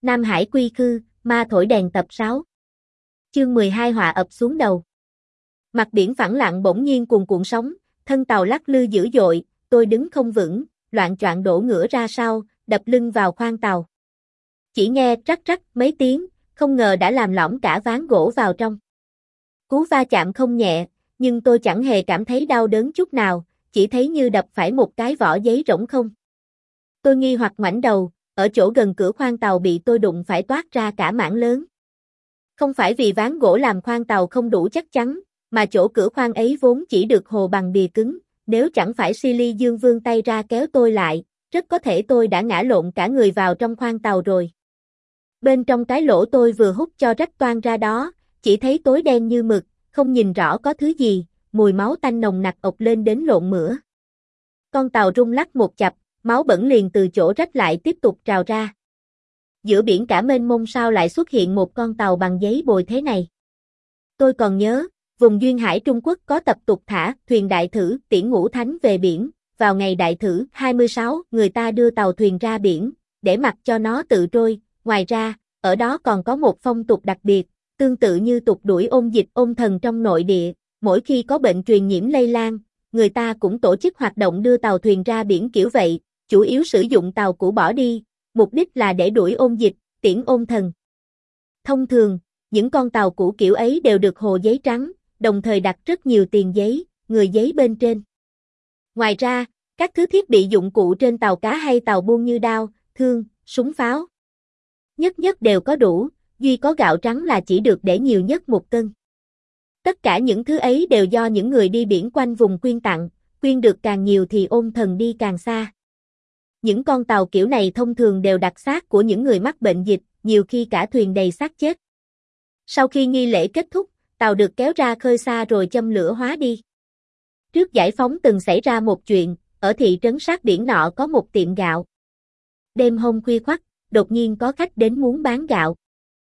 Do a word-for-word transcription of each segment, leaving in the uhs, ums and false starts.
Nam Hải quy khư, ma thổi đèn tập sáu. Chương mười hai họa ập xuống đầu. Mặt biển phẳng lặng bỗng nhiên cuồn cuộn sóng, thân tàu lắc lư dữ dội, tôi đứng không vững, loạng choạng đổ ngửa ra sau, đập lưng vào khoang tàu. Chỉ nghe rắc rắc mấy tiếng, không ngờ đã làm lõm cả ván gỗ vào trong. Cú va chạm không nhẹ, nhưng tôi chẳng hề cảm thấy đau đớn chút nào, chỉ thấy như đập phải một cái vỏ giấy rỗng không. Tôi nghi hoặc ngoảnh đầu, ở chỗ gần cửa khoang tàu bị tôi đụng phải toát ra cả mảng lớn. Không phải vì ván gỗ làm khoang tàu không đủ chắc chắn, mà chỗ cửa khoang ấy vốn chỉ được hồ bằng bìa cứng, nếu chẳng phải Silly Dương vươn tay ra kéo tôi lại, rất có thể tôi đã ngã lộn cả người vào trong khoang tàu rồi. Bên trong cái lỗ tôi vừa hút cho rách toang ra đó, chỉ thấy tối đen như mực, không nhìn rõ có thứ gì, mùi máu tanh nồng nặc ộc lên đến lộn mửa. Con tàu rung lắc một chập, máu bẩn liền từ chỗ rách lại tiếp tục trào ra. Giữa biển cả mênh mông sao lại xuất hiện một con tàu bằng giấy bồi thế này? Tôi còn nhớ, vùng duyên hải Trung Quốc có tập tục thả thuyền đại thử tiễn ngũ thánh về biển, vào ngày đại thử hai mươi sáu người ta đưa tàu thuyền ra biển, để mặc cho nó tự trôi, ngoài ra, ở đó còn có một phong tục đặc biệt, tương tự như tục đuổi ôn dịch ôn thần trong nội địa, mỗi khi có bệnh truyền nhiễm lây lan, người ta cũng tổ chức hoạt động đưa tàu thuyền ra biển kiểu vậy, chủ yếu sử dụng tàu cũ bỏ đi, mục đích là để đuổi ôn dịch, tiễn ôn thần. Thông thường, những con tàu cũ kiểu ấy đều được hồ giấy trắng, đồng thời đặt rất nhiều tiền giấy, người giấy bên trên. Ngoài ra, các thứ thiết bị dụng cụ trên tàu cá hay tàu buôn như đao, thương, súng pháo, nhất nhất đều có đủ, duy có gạo trắng là chỉ được để nhiều nhất một cân. Tất cả những thứ ấy đều do những người đi biển quanh vùng quyên tặng, quyên được càng nhiều thì ôn thần đi càng xa. Những con tàu kiểu này thông thường đều đặt xác của những người mắc bệnh dịch, nhiều khi cả thuyền đầy xác chết. Sau khi nghi lễ kết thúc, tàu được kéo ra khơi xa rồi châm lửa hóa đi. Trước giải phóng từng xảy ra một chuyện, ở thị trấn sát biển nọ có một tiệm gạo. Đêm hôm khuya khoắt, đột nhiên có khách đến muốn bán gạo.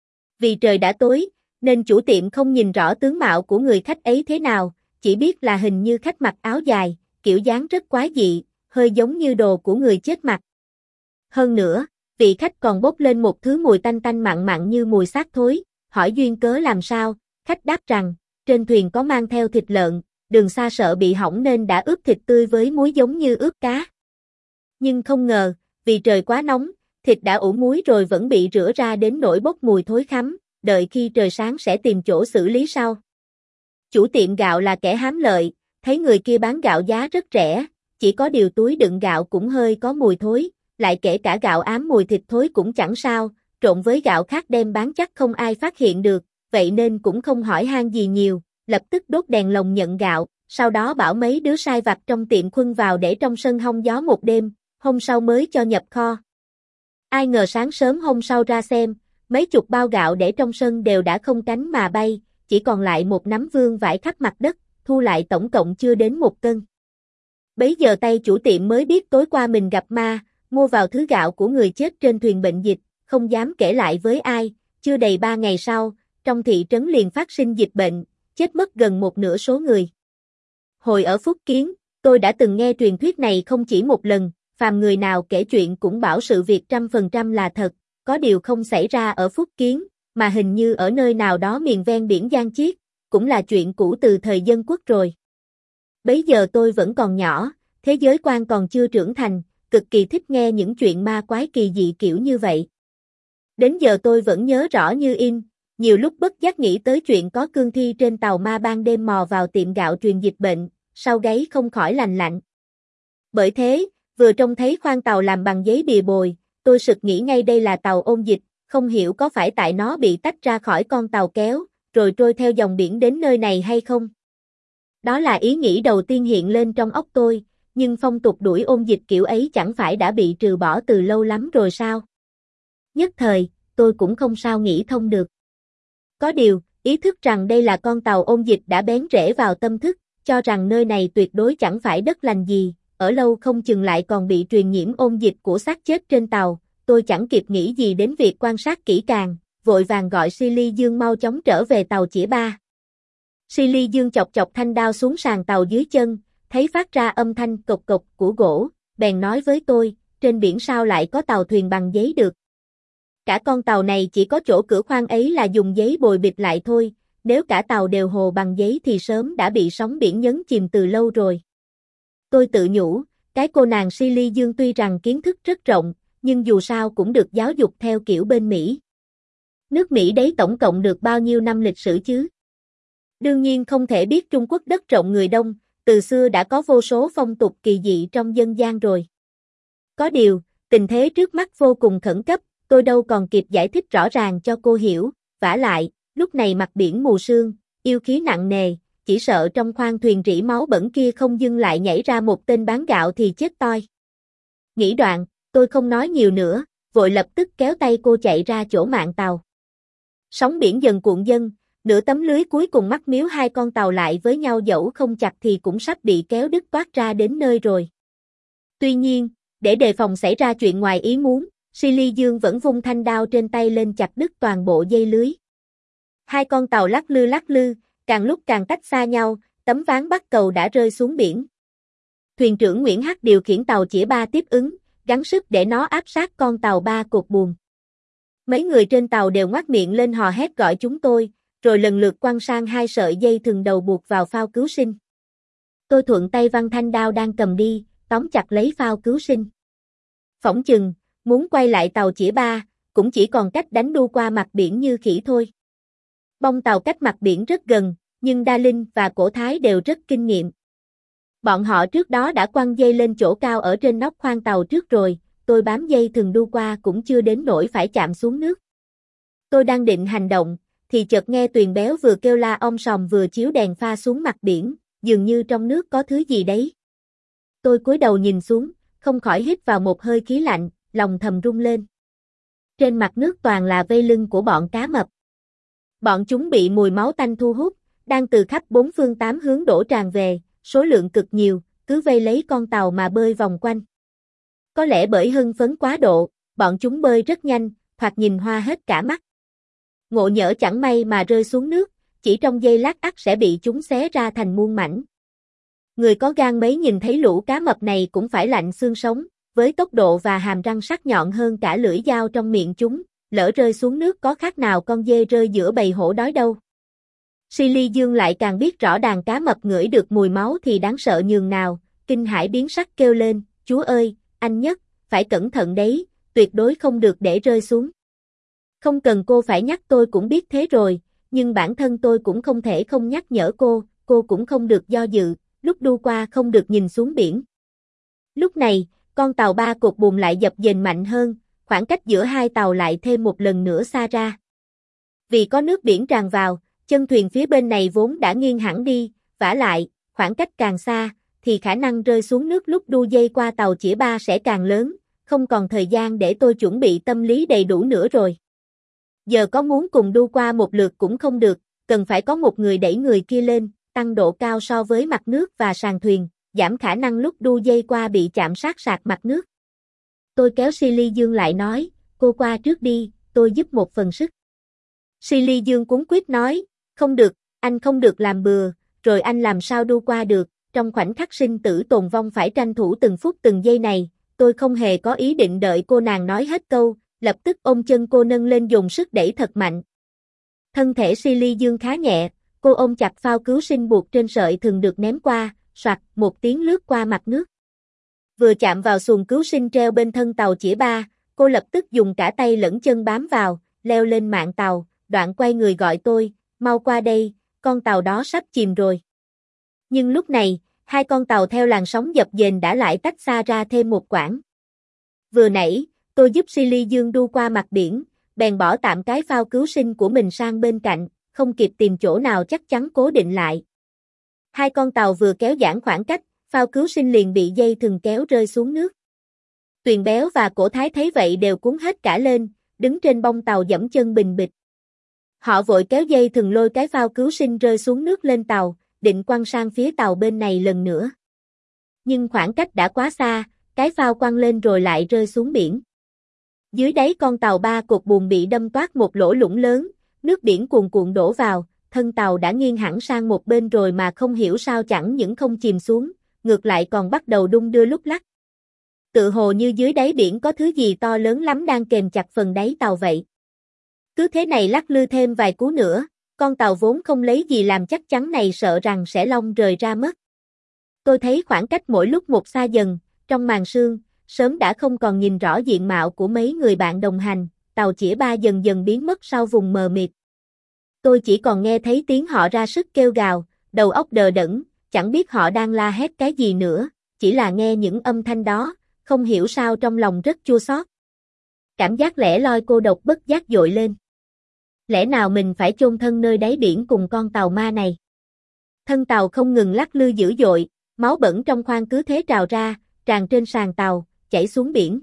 Vì trời đã tối, nên chủ tiệm không nhìn rõ tướng mạo của người khách ấy thế nào, chỉ biết là hình như khách mặc áo dài, kiểu dáng rất quái dị, hơi giống như đồ của người chết mặc. Hơn nữa, vị khách còn bốc lên một thứ mùi tanh tanh mặn mặn như mùi xác thối, hỏi duyên cớ làm sao, khách đáp rằng, trên thuyền có mang theo thịt lợn, đường xa sợ bị hỏng nên đã ướp thịt tươi với muối giống như ướp cá. Nhưng không ngờ, vì trời quá nóng, thịt đã ủ muối rồi vẫn bị rửa ra đến nỗi bốc mùi thối khắm, đợi khi trời sáng sẽ tìm chỗ xử lý sau. Chủ tiệm gạo là kẻ hám lợi, thấy người kia bán gạo giá rất rẻ, chỉ có điều túi đựng gạo cũng hơi có mùi thối, lại kể cả gạo ám mùi thịt thối cũng chẳng sao, trộn với gạo khác đem bán chắc không ai phát hiện được, vậy nên cũng không hỏi han gì nhiều, lập tức đốt đèn lồng nhận gạo, sau đó bảo mấy đứa sai vặt trong tiệm khuân vào để trong sân hong gió một đêm, hôm sau mới cho nhập kho. Ai ngờ sáng sớm hôm sau ra xem, mấy chục bao gạo để trong sân đều đã không cánh mà bay, chỉ còn lại một nắm vương vãi khắp mặt đất, thu lại tổng cộng chưa đến một cân. Bấy giờ tay chủ tiệm mới biết tối qua mình gặp ma, mua vào thứ gạo của người chết trên thuyền bệnh dịch, không dám kể lại với ai, chưa đầy ba ngày sau, trong thị trấn liền phát sinh dịch bệnh, chết mất gần một nửa số người. Hồi ở Phúc Kiến, tôi đã từng nghe truyền thuyết này không chỉ một lần, phàm người nào kể chuyện cũng bảo sự việc trăm phần trăm là thật, có điều không xảy ra ở Phúc Kiến, mà hình như ở nơi nào đó miền ven biển Giang Chiết, cũng là chuyện cũ từ thời Dân Quốc rồi. Bấy giờ tôi vẫn còn nhỏ, thế giới quan còn chưa trưởng thành, cực kỳ thích nghe những chuyện ma quái kỳ dị kiểu như vậy. Đến giờ tôi vẫn nhớ rõ như in, nhiều lúc bất giác nghĩ tới chuyện có cương thi trên tàu ma ban đêm mò vào tiệm gạo truyền dịch bệnh, sau gáy không khỏi lành lạnh. Bởi thế, vừa trông thấy khoang tàu làm bằng giấy bìa bồi, tôi sực nghĩ ngay đây là tàu ôn dịch, không hiểu có phải tại nó bị tách ra khỏi con tàu kéo, rồi trôi theo dòng biển đến nơi này hay không. Đó là ý nghĩ đầu tiên hiện lên trong óc tôi, nhưng phong tục đuổi ôn dịch kiểu ấy chẳng phải đã bị trừ bỏ từ lâu lắm rồi sao? Nhất thời, tôi cũng không sao nghĩ thông được. Có điều, ý thức rằng đây là con tàu ôn dịch đã bén rễ vào tâm thức, cho rằng nơi này tuyệt đối chẳng phải đất lành gì, ở lâu không chừng lại còn bị truyền nhiễm ôn dịch của xác chết trên tàu, tôi chẳng kịp nghĩ gì đến việc quan sát kỹ càng, vội vàng gọi Silly Dương mau chóng trở về tàu chĩa ba. Silly Dương chọc chọc thanh đao xuống sàn tàu dưới chân, thấy phát ra âm thanh cộc cộc của gỗ, bèn nói với tôi, trên biển sao lại có tàu thuyền bằng giấy được. Cả con tàu này chỉ có chỗ cửa khoang ấy là dùng giấy bồi bịt lại thôi, nếu cả tàu đều hồ bằng giấy thì sớm đã bị sóng biển nhấn chìm từ lâu rồi. Tôi tự nhủ, cái cô nàng Silly Dương tuy rằng kiến thức rất rộng, nhưng dù sao cũng được giáo dục theo kiểu bên Mỹ. Nước Mỹ đấy tổng cộng được bao nhiêu năm lịch sử chứ? Đương nhiên không thể biết Trung Quốc đất rộng người đông, từ xưa đã có vô số phong tục kỳ dị trong dân gian rồi. Có điều, tình thế trước mắt vô cùng khẩn cấp, tôi đâu còn kịp giải thích rõ ràng cho cô hiểu, vả lại, lúc này mặt biển mù sương, yêu khí nặng nề, chỉ sợ trong khoang thuyền rỉ máu bẩn kia không dưng lại nhảy ra một tên bán gạo thì chết toi. Nghĩ đoạn, tôi không nói nhiều nữa, vội lập tức kéo tay cô chạy ra chỗ mạn tàu. Sóng biển dần cuộn dâng, nửa tấm lưới cuối cùng mắc miếu hai con tàu lại với nhau dẫu không chặt thì cũng sắp bị kéo đứt toát ra đến nơi rồi. Tuy nhiên, để đề phòng xảy ra chuyện ngoài ý muốn, Silly Dương vẫn vung thanh đao trên tay lên chặt đứt toàn bộ dây lưới. Hai con tàu lắc lư lắc lư, càng lúc càng tách xa nhau, tấm ván bắt cầu đã rơi xuống biển. Thuyền trưởng Nguyễn Hắc điều khiển tàu chĩa ba tiếp ứng, gắng sức để nó áp sát con tàu ba cột buồm. Mấy người trên tàu đều ngoác miệng lên hò hét gọi chúng tôi, rồi lần lượt quăng sang hai sợi dây thừng đầu buộc vào phao cứu sinh. Tôi thuận tay văng thanh đao đang cầm đi, tóm chặt lấy phao cứu sinh. Phỏng chừng, muốn quay lại tàu chĩa ba, cũng chỉ còn cách đánh đu qua mặt biển như khỉ thôi. Bông tàu cách mặt biển rất gần, nhưng Đa Linh và Cổ Thái đều rất kinh nghiệm. Bọn họ trước đó đã quăng dây lên chỗ cao ở trên nóc khoang tàu trước rồi, tôi bám dây thừng đu qua cũng chưa đến nỗi phải chạm xuống nước. Tôi đang định hành động, thì chợt nghe Tuyền Béo vừa kêu la om sòm vừa chiếu đèn pha xuống mặt biển, dường như trong nước có thứ gì đấy. Tôi cúi đầu nhìn xuống, không khỏi hít vào một hơi khí lạnh, lòng thầm rung lên. Trên mặt nước toàn là vây lưng của bọn cá mập. Bọn chúng bị mùi máu tanh thu hút, đang từ khắp bốn phương tám hướng đổ tràn về, số lượng cực nhiều, cứ vây lấy con tàu mà bơi vòng quanh. Có lẽ bởi hưng phấn quá độ, bọn chúng bơi rất nhanh, thoạt nhìn hoa hết cả mắt. Ngộ nhỡ chẳng may mà rơi xuống nước, chỉ trong giây lát ắt sẽ bị chúng xé ra thành muôn mảnh. Người có gan mấy nhìn thấy lũ cá mập này cũng phải lạnh xương sống, với tốc độ và hàm răng sắc nhọn hơn cả lưỡi dao trong miệng chúng, lỡ rơi xuống nước có khác nào con dê rơi giữa bầy hổ đói đâu. Silly Dương lại càng biết rõ đàn cá mập ngửi được mùi máu thì đáng sợ nhường nào, kinh hãi biến sắc kêu lên, chúa ơi, anh Nhất, phải cẩn thận đấy, tuyệt đối không được để rơi xuống. Không cần cô phải nhắc tôi cũng biết thế rồi, nhưng bản thân tôi cũng không thể không nhắc nhở cô, cô cũng không được do dự, lúc đu qua không được nhìn xuống biển. Lúc này, con tàu ba cột buồm lại dập dềnh mạnh hơn, khoảng cách giữa hai tàu lại thêm một lần nữa xa ra. Vì có nước biển tràn vào, chân thuyền phía bên này vốn đã nghiêng hẳn đi, vả lại, khoảng cách càng xa, thì khả năng rơi xuống nước lúc đu dây qua tàu chĩa ba sẽ càng lớn, không còn thời gian để tôi chuẩn bị tâm lý đầy đủ nữa rồi. Giờ có muốn cùng đu qua một lượt cũng không được, cần phải có một người đẩy người kia lên, tăng độ cao so với mặt nước và sàn thuyền, giảm khả năng lúc đu dây qua bị chạm sát sạt mặt nước. Tôi kéo Silly Dương lại nói, cô qua trước đi, tôi giúp một phần sức. Silly Dương cuống quýt nói, không được, anh không được làm bừa, rồi anh làm sao đu qua được, trong khoảnh khắc sinh tử tồn vong phải tranh thủ từng phút từng giây này, tôi không hề có ý định đợi cô nàng nói hết câu, lập tức ôm chân cô nâng lên dùng sức đẩy thật mạnh. Thân thể Silly Dương khá nhẹ, cô ôm chặt phao cứu sinh buộc trên sợi thừng được ném qua, soạt một tiếng lướt qua mặt nước. Vừa chạm vào xuồng cứu sinh treo bên thân tàu chĩa ba, cô lập tức dùng cả tay lẫn chân bám vào, leo lên mạn tàu, đoạn quay người gọi tôi, mau qua đây, con tàu đó sắp chìm rồi. Nhưng lúc này, hai con tàu theo làn sóng dập dềnh đã lại tách xa ra thêm một quãng. Vừa nãy, tôi giúp Silly Dương đu qua mặt biển, bèn bỏ tạm cái phao cứu sinh của mình sang bên cạnh, không kịp tìm chỗ nào chắc chắn cố định lại. Hai con tàu vừa kéo giãn khoảng cách, phao cứu sinh liền bị dây thừng kéo rơi xuống nước. Tuyền Béo và Cổ Thái thấy vậy đều cuốn hết cả lên, đứng trên bông tàu giẫm chân bình bịch. Họ vội kéo dây thừng lôi cái phao cứu sinh rơi xuống nước lên tàu, định quăng sang phía tàu bên này lần nữa. Nhưng khoảng cách đã quá xa, cái phao quăng lên rồi lại rơi xuống biển. Dưới đáy con tàu ba cột buồm bị đâm toát một lỗ lũng lớn, nước biển cuồn cuộn đổ vào, thân tàu đã nghiêng hẳn sang một bên rồi mà không hiểu sao chẳng những không chìm xuống, ngược lại còn bắt đầu đung đưa lúc lắc. Tự hồ như dưới đáy biển có thứ gì to lớn lắm đang kềm chặt phần đáy tàu vậy. Cứ thế này lắc lư thêm vài cú nữa, con tàu vốn không lấy gì làm chắc chắn này sợ rằng sẽ long rời ra mất. Tôi thấy khoảng cách mỗi lúc một xa dần, trong màn sương, sớm đã không còn nhìn rõ diện mạo của mấy người bạn đồng hành, tàu chĩa ba dần dần biến mất sau vùng mờ mịt. Tôi chỉ còn nghe thấy tiếng họ ra sức kêu gào, đầu óc đờ đẫn, chẳng biết họ đang la hét cái gì nữa, chỉ là nghe những âm thanh đó, không hiểu sao trong lòng rất chua xót. Cảm giác lẻ loi cô độc bất giác dội lên. Lẽ nào mình phải chôn thân nơi đáy biển cùng con tàu ma này? Thân tàu không ngừng lắc lư dữ dội, máu bẩn trong khoang cứ thế trào ra, tràn trên sàn tàu, chảy xuống biển.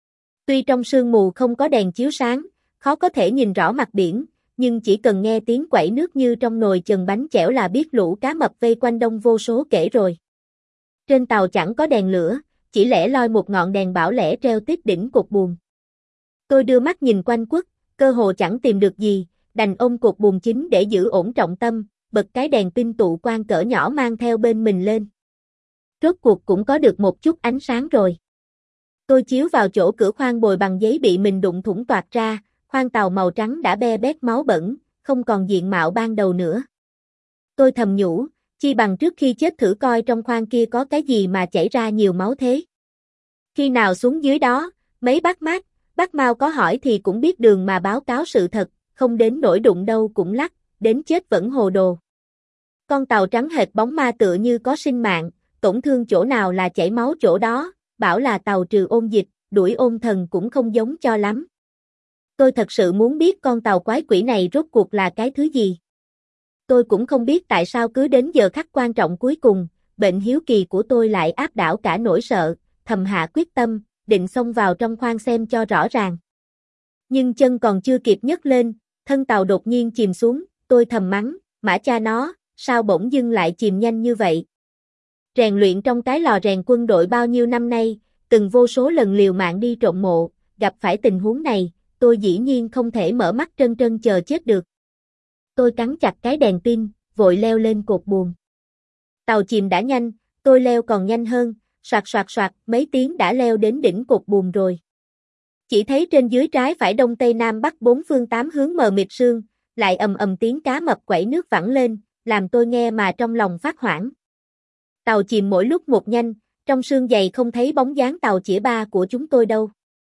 Tuy trong sương mù không có đèn chiếu sáng, khó có thể nhìn rõ mặt biển, nhưng chỉ cần nghe tiếng quẩy nước như trong nồi chần bánh chẻo là biết lũ cá mập vây quanh đông vô số kể rồi. Trên tàu chẳng có đèn lửa, chỉ lẻ loi một ngọn đèn bảo lẻ treo tít đỉnh cột buồm. Tôi đưa mắt nhìn quanh quất, cơ hồ chẳng tìm được gì, đành ôm cột buồm chính để giữ ổn trọng tâm, bật cái đèn pin tụ quang cỡ nhỏ mang theo bên mình lên. Rốt cuộc cũng có được một chút ánh sáng rồi. Tôi chiếu vào chỗ cửa khoang bồi bằng giấy bị mình đụng thủng toạc ra, khoang tàu màu trắng đã be bét máu bẩn, không còn diện mạo ban đầu nữa. Tôi thầm nhủ, chi bằng trước khi chết thử coi trong khoang kia có cái gì mà chảy ra nhiều máu thế. Khi nào xuống dưới đó, mấy bác Mác, bác Mao có hỏi thì cũng biết đường mà báo cáo sự thật, không đến nỗi đụng đâu cũng lắc, đến chết vẫn hồ đồ. Con tàu trắng hệt bóng ma tựa như có sinh mạng, tổn thương chỗ nào là chảy máu chỗ đó, bảo là tàu trừ ôn dịch, đuổi ôn thần cũng không giống cho lắm. Tôi thật sự muốn biết con tàu quái quỷ này rốt cuộc là cái thứ gì. Tôi cũng không biết tại sao cứ đến giờ khắc quan trọng cuối cùng, bệnh hiếu kỳ của tôi lại áp đảo cả nỗi sợ, thầm hạ quyết tâm, định xông vào trong khoang xem cho rõ ràng. Nhưng chân còn chưa kịp nhấc lên, thân tàu đột nhiên chìm xuống, tôi thầm mắng, mã cha nó, sao bỗng dưng lại chìm nhanh như vậy. Rèn luyện trong cái lò rèn quân đội bao nhiêu năm nay, từng vô số lần liều mạng đi trộm mộ, gặp phải tình huống này, tôi dĩ nhiên không thể mở mắt trân trân chờ chết được. Tôi cắn chặt cái đèn pin, vội leo lên cột buồm. Tàu chìm đã nhanh, tôi leo còn nhanh hơn, soạt soạt soạt, mấy tiếng đã leo đến đỉnh cột buồm rồi. Chỉ thấy trên dưới trái phải đông tây nam bắc bốn phương tám hướng mờ mịt sương, lại ầm ầm tiếng cá mập quẩy nước vẳng lên, làm tôi nghe mà trong lòng phát hoảng. Tàu chìm mỗi lúc một nhanh, trong sương dày không thấy bóng dáng tàu chĩa ba của chúng tôi đâu.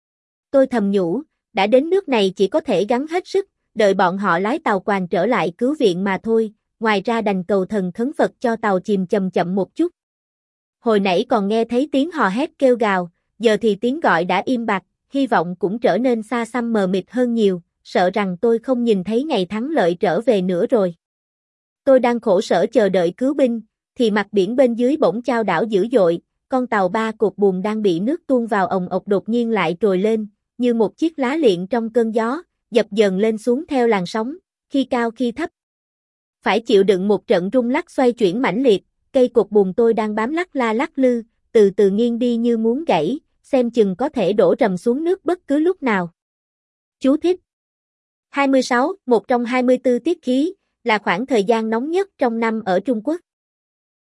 Tôi thầm nhủ, đã đến nước này chỉ có thể gắng hết sức, đợi bọn họ lái tàu quàng trở lại cứu viện mà thôi, ngoài ra đành cầu thần khấn Phật cho tàu chìm chậm chậm một chút. Hồi nãy còn nghe thấy tiếng hò hét kêu gào, giờ thì tiếng gọi đã im bặt, hy vọng cũng trở nên xa xăm mờ mịt hơn nhiều, sợ rằng tôi không nhìn thấy ngày thắng lợi trở về nữa rồi. Tôi đang khổ sở chờ đợi cứu binh, thì mặt biển bên dưới bỗng chao đảo dữ dội, con tàu ba cột buồm đang bị nước tuôn vào ồng ộc đột nhiên lại trồi lên, như một chiếc lá liệng trong cơn gió, dập dờn lên xuống theo làn sóng, khi cao khi thấp. Phải chịu đựng một trận rung lắc xoay chuyển mãnh liệt, cây cột buồm tôi đang bám lắc la lắc lư, từ từ nghiêng đi như muốn gãy, xem chừng có thể đổ rầm xuống nước bất cứ lúc nào. Chú thích: hai mươi sáu, một trong hai mươi tư tiết khí, là khoảng thời gian nóng nhất trong năm ở Trung Quốc.